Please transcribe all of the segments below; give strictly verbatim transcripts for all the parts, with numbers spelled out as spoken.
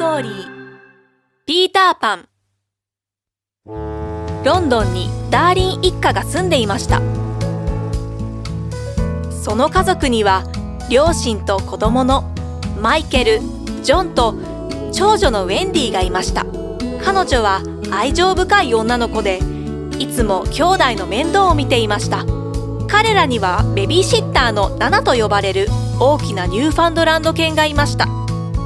トーリー、ピーターパン。ロンドンにダーリン一家が住んでいました。その家族には両親と子供のマイケル、ジョンと長女のウェンディがいました。彼女は愛情深い女の子で、いつも兄弟の面倒を見ていました。彼らにはベビーシッターのナナと呼ばれる大きなニューファンドランド犬がいました。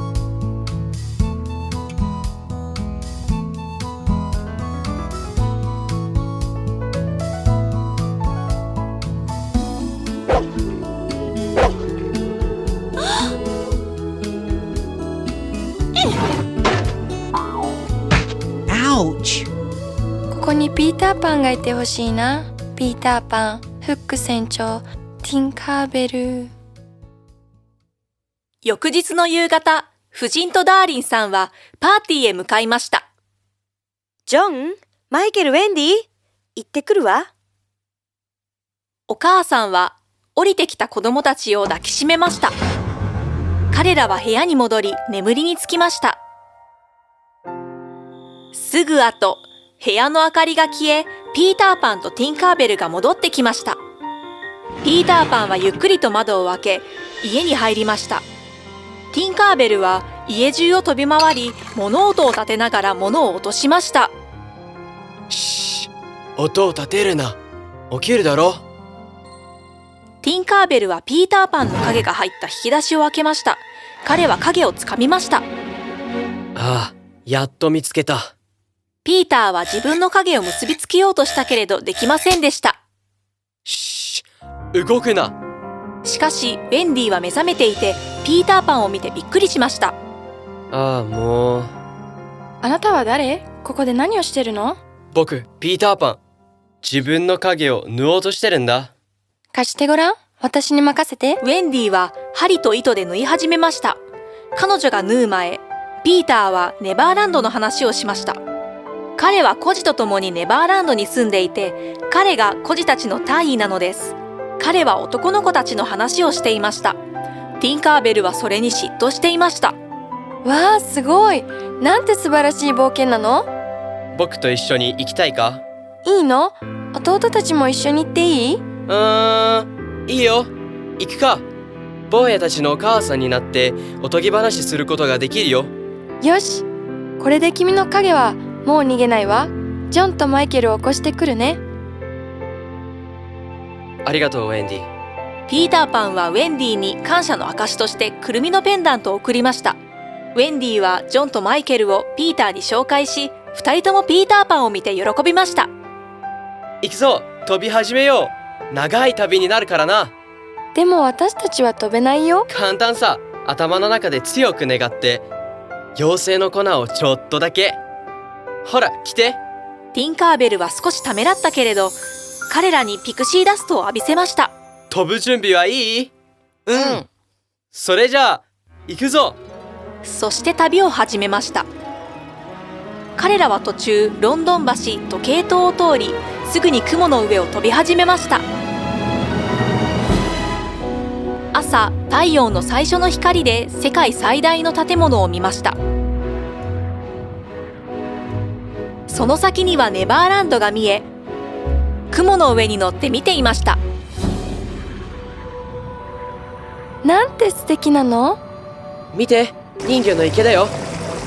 ここにピーターパンがいてほしいな。ピーターパン、フック船長、ティンカーベル。 翌日の夕方、夫人とダーリンさんはパーティーへ向かいました。 ジョン、マイケル、ウェンディ、行ってくるわ。 お母さんは降りてきた子供たちを抱きしめました。彼らは部屋に戻り眠りにつきました。すぐ後、部屋の明かりが消え、ピーターパンとティンカーベルが戻ってきました。ピーターパンはゆっくりと窓を開け、家に入りました。ティンカーベルは家中を飛び回り、物音を立てながら物を落としました。 しー、音を立てるな。起きるだろ。 ティンカーベルはピーターパンの影が入った引き出しを開けました。彼は影をつかみました。 ああ、やっと見つけた。 ピーターは自分の影を結びつけようとしたけれどできませんでした。 しー、動くな。 しかしウェンディは目覚めていて、ピーターパンを見てびっくりしました。 ああ、もう。 あなたは誰？ここで何をしてるの？ 僕、ピーターパン。自分の影を縫おうとしてるんだ。 貸してごらん。私に任せて。 ウェンディは針と糸で縫い始めました。彼女が縫う前、ピーターはネバーランドの話をしました。彼は孤児と共にネバーランドに住んでいて、彼が孤児たちの大尉なのです。彼は男の子たちの話をしていました。ティンカーベルはそれに嫉妬していました。 わあ、すごい。なんて素晴らしい冒険なの？ 僕と一緒に行きたいか？ いいの？弟たちも一緒に行っていい？ うーん、いいよ。行くか。坊やたちのお母さんになっておとぎ話することができるよ。 よし。これで君の影はもう逃げないわ。ジョンとマイケルを起こしてくるね。 ありがとう、ウェンディ。 ピーターパンはウェンディに感謝の証としてくるみのペンダントを贈りました。ウェンディはジョンとマイケルをピーターに紹介し、二人ともピーターパンを見て喜びました。 行くぞ、飛び始めよう。長い旅になるからな。 でも私たちは飛べないよ。 簡単さ。頭の中で強く願って妖精の粉をちょっとだけ。ほら来て。 ティンカーベルは少しためらったけれど、彼らにピクシーダストを浴びせました。 飛ぶ準備はいい？ うん。 それじゃあ行くぞ。 そして旅を始めました。彼らは途中ロンドン橋時計塔を通り、すぐに雲の上を飛び始めました。朝、太陽の最初の光で世界最大の建物を見ました。その先にはネバーランドが見え、雲の上に乗って見ていました。 なんて素敵なの？ 見て、人魚の池だよ。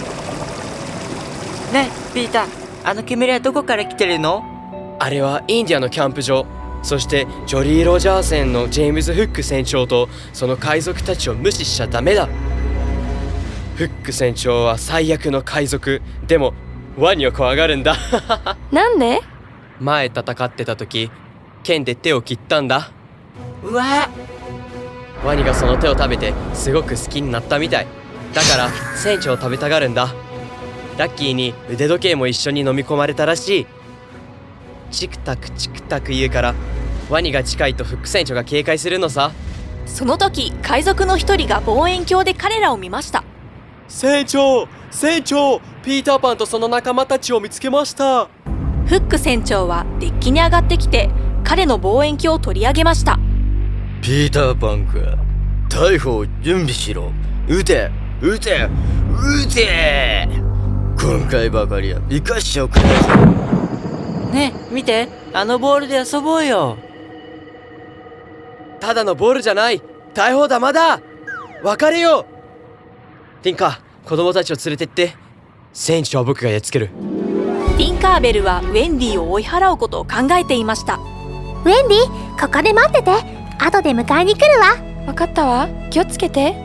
ねえ、ピーター、あの煙はどこから来てるの？ あれはインディアのキャンプ場。そしてジョリー・ロジャー船のジェームズ・フック船長とその海賊たちを無視しちゃダメだ。フック船長は最悪の海賊。でもワニを怖がるんだ。 なんで？ 前戦ってた時、剣で手を切ったんだ。 うわ、 ワニがその手を食べてすごく好きになったみたい。だから船長を食べたがるんだ。ラッキーに腕時計も一緒に飲み込まれたらしい。チクタクチクタク言うから、ワニが近いとフック船長が警戒するのさ。 その時、海賊の一人が望遠鏡で彼らを見ました。 船長、船長、ピーターパンとその仲間たちを見つけました。 フック船長はデッキに上がってきて、彼の望遠鏡を取り上げました。 ピーターパンか、逮捕を準備しろ。撃て撃てうぜえ、今回ばかりは生かしておくれ。 ねえ見て、あのボールで遊ぼうよ。 ただのボールじゃない、大砲玉だ。別れよう。ティンカー、子供たちを連れてって船長は僕がやっつける。 ティンカーベルはウェンディを追い払うことを考えていました。 ウェンディ、ここで待ってて。後で迎えに来るわ。 わかったわ。気をつけて。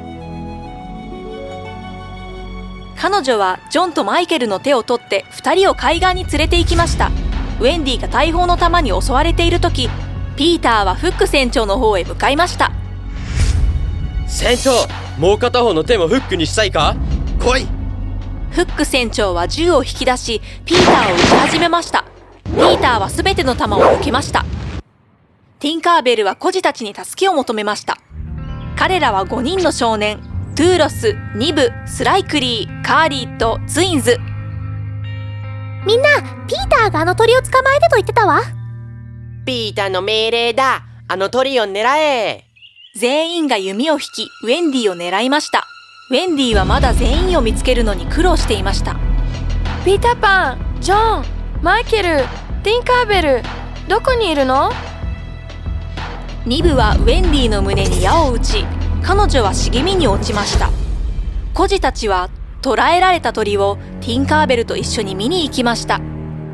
彼女はジョンとマイケルの手を取ってふたりを海岸に連れて行きました。ウェンディが大砲の弾に襲われている時、ピーターはフック船長の方へ向かいました。 船長、もう片方の手もフックにしたいか。来い。 フック船長は銃を引き出しピーターを撃ち始めました。ピーターは全ての弾を避けました。ティンカーベルは孤児たちに助けを求めました。彼らはごにんの少年、トゥーロス、ニブ、スライクリー、カーリーとツインズ。 みんな、ピーターがあの鳥を捕まえてと言ってたわ。 ピーターの命令だ。あの鳥を狙え。 全員が弓を引きウェンディを狙いました。ウェンディはまだ全員を見つけるのに苦労していました。 ピーターパン、ジョン、マイケル、ティンカーベル、どこにいるの？ ニブはウェンディの胸に矢を撃ち、彼女は茂みに落ちました。孤児たちは捕らえられた鳥をティンカーベルと一緒に見に行きました。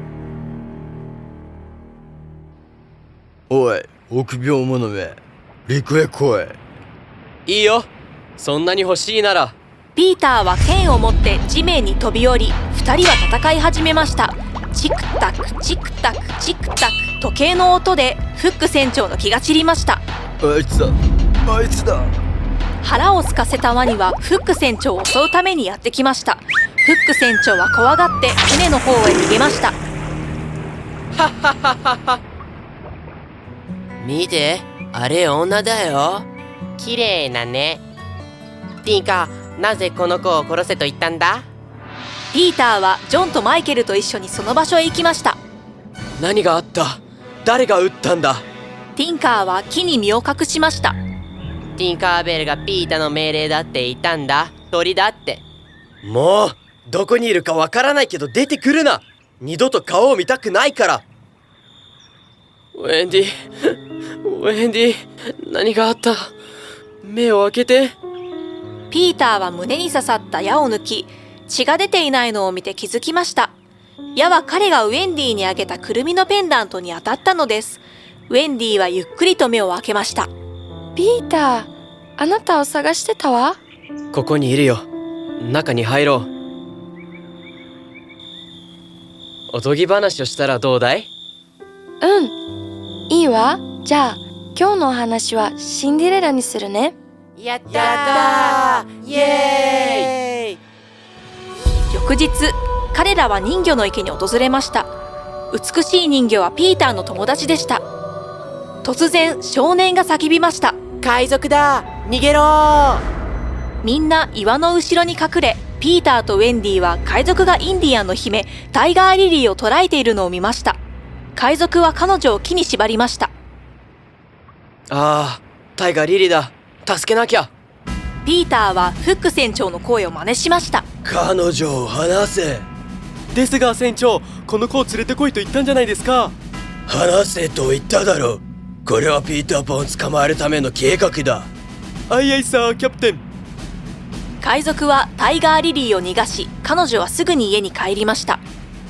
おい、臆病者め、陸へ来い。 いいよ、そんなに欲しいなら。 ピーターは剣を持って地面に飛び降り、二人は戦い始めました。チクタクチクタクチクタク、時計の音でフック船長の気が散りました。 あいつだ、あいつだ。 腹を空かせたワニはフック船長を襲うためにやってきました。フック船長は怖がって船の方へ逃げました。 見て、あれ女だよ。綺麗なね。ティンカー、なぜこの子を殺せと言ったんだ？ ピーターはジョンとマイケルと一緒にその場所へ行きました。 何があった？誰が撃ったんだ？ ティンカーは木に身を隠しました。 ティンカーベルがピーターの命令だって言ったんだ。鳥だって。 もうどこにいるかわからないけど出てくるな。二度と顔を見たくないから。ウェンディ、ウェンディ、何があった？目を開けて。 ピーターは胸に刺さった矢を抜き、血が出ていないのを見て気づきました。矢は彼がウェンディにあげたくるみのペンダントに当たったのです。ウェンディはゆっくりと目を開けました。 ピーター、あなたを探してたわ。 ここにいるよ。中に入ろう。おとぎ話をしたらどうだい？ うん、いいわ。じゃあ今日のお話はシンデレラにするね。 やったー、イエーイ。 翌日、彼らは人魚の池に訪れました。美しい人魚はピーターの友達でした。突然少年が叫びました。 海賊だ、逃げろー。 みんな岩の後ろに隠れ、ピーターとウェンディは海賊がインディアンの姫タイガーリリーを捕らえているのを見ました。海賊は彼女を木に縛りました。 ああ、タイガーリリーだ。助けなきゃ。 ピーターはフック船長の声を真似しました。 彼女を離せ。 ですが船長、この子を連れてこいと言ったんじゃないですか。 離せと言っただろう。これはピーターパンを捕まえるための計画だ。 あいあいさ、キャプテン。 海賊はタイガーリリーを逃がし、彼女はすぐに家に帰りました。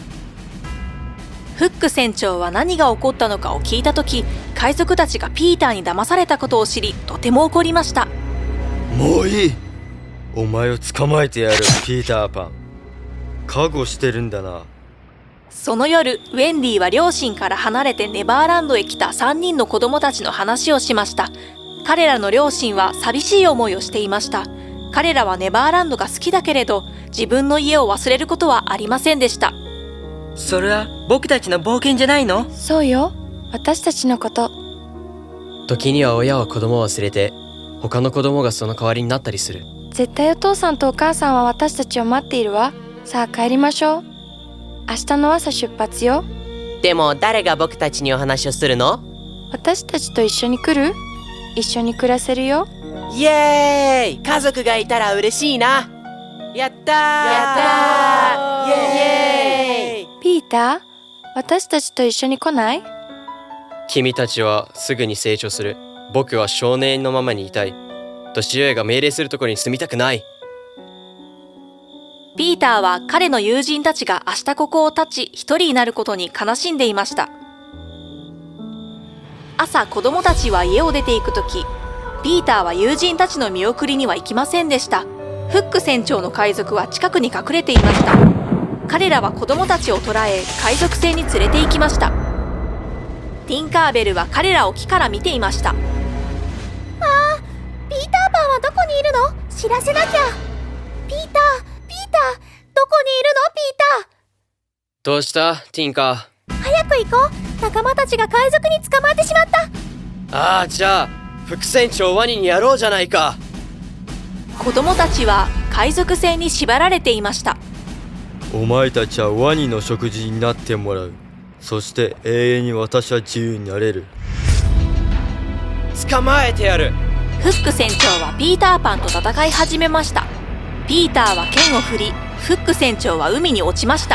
フック船長は何が起こったのかを聞いたとき、海賊たちがピーターに騙されたことを知り、とても怒りました。 もういい。お前を捕まえてやる、ピーターパン。覚悟してるんだな。 その夜、ウェンディは両親から離れてネバーランドへ来たさんにんの子供たちの話をしました。彼らの両親は寂しい思いをしていました。彼らはネバーランドが好きだけれど、自分の家を忘れることはありませんでした。 それは僕たちの冒険じゃないの？ そうよ、私たちのこと。 時には親は子供を忘れて、他の子供がその代わりになったりする。 絶対お父さんとお母さんは私たちを待っているわ。さあ帰りましょう。明日の朝出発よ。 でも誰が僕たちにお話をするの？ 私たちと一緒に来る？一緒に暮らせるよ。 イエーイ！家族がいたら嬉しいな。 やったーやったーイエーイ。 ピーター、私たちと一緒に来ない？ 君たちはすぐに成長する。僕は少年のままにいたい。年上が命令するところに住みたくない。 ピーターは彼の友人たちが明日ここを立ち一人になることに悲しんでいました。朝、子供たちは家を出て行くとき、ピーターは友人たちの見送りには行きませんでした。フック船長の海賊は近くに隠れていました。彼らは子供たちを捕らえ、海賊船に連れて行きました。ティンカーベルは彼らを木から見ていました。 ピーターパンはどこにいるの？知らせなきゃ。ピーター、ピーター、どこにいるの？ピーター。 どうしたティンカー？ 早く行こう。仲間たちが海賊に捕まってしまった。 ああ、じゃあ副船長ワニにやろうじゃないか。 子供たちは海賊船に縛られていました。 お前たちはワニの食事になってもらう。そして永遠に私は自由になれる。 捕まえてやる。 フック船長はピーターパンと戦い始めました。ピーターは剣を振り、フック船長は海に落ちました。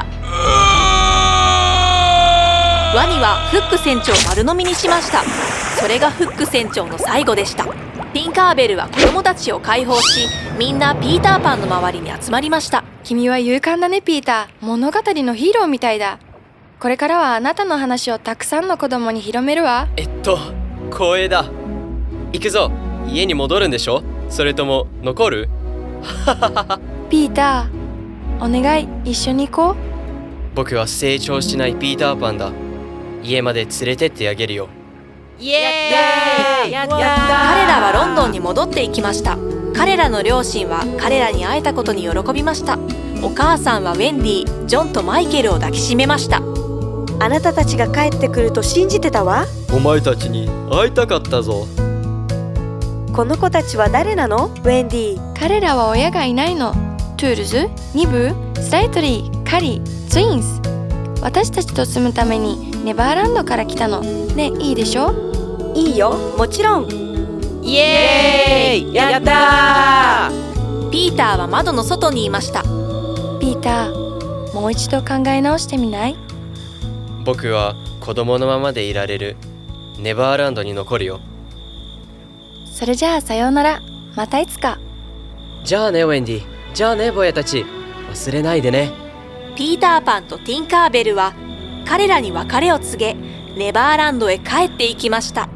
ワニはフック船長を丸飲みにしました。それがフック船長の最後でした。ティンカーベルは子供たちを解放し、みんなピーターパンの周りに集まりました。 君は勇敢だね、ピーター。物語のヒーローみたいだ。これからはあなたの話をたくさんの子供に広めるわ。 えっと光栄だ。行くぞ。家に戻るんでしょ？それとも残る？ ピーター、お願い、一緒に行こう。 僕は成長しないピーターパンだ。家まで連れてってあげるよ。 イエーイ。やったー。 彼らはロンドンに戻っていきました。彼らの両親は彼らに会えたことに喜びました。お母さんはウェンディ、ジョンとマイケルを抱きしめました。 あなたたちが帰ってくると信じてたわ。 お前たちに会いたかったぞ。 この子たちは誰なの？ウェンディ。 彼らは親がいないの。トゥールズ、ニブ、スライトリー、カリ、ツインズ。私たちと住むためにネバーランドから来たの。ね、いいでしょ？ いいよ、もちろん。 イエーイ。やったー。 ピーターは窓の外にいました。 ピーター、もう一度考え直してみない？ 僕は子供のままでいられる。ネバーランドに残るよ。 それじゃあさようなら。またいつか。 じゃあねウェンディ。じゃあね坊やたち。忘れないでね。 ピーターパンとティンカーベルは彼らに別れを告げ、ネバーランドへ帰っていきました。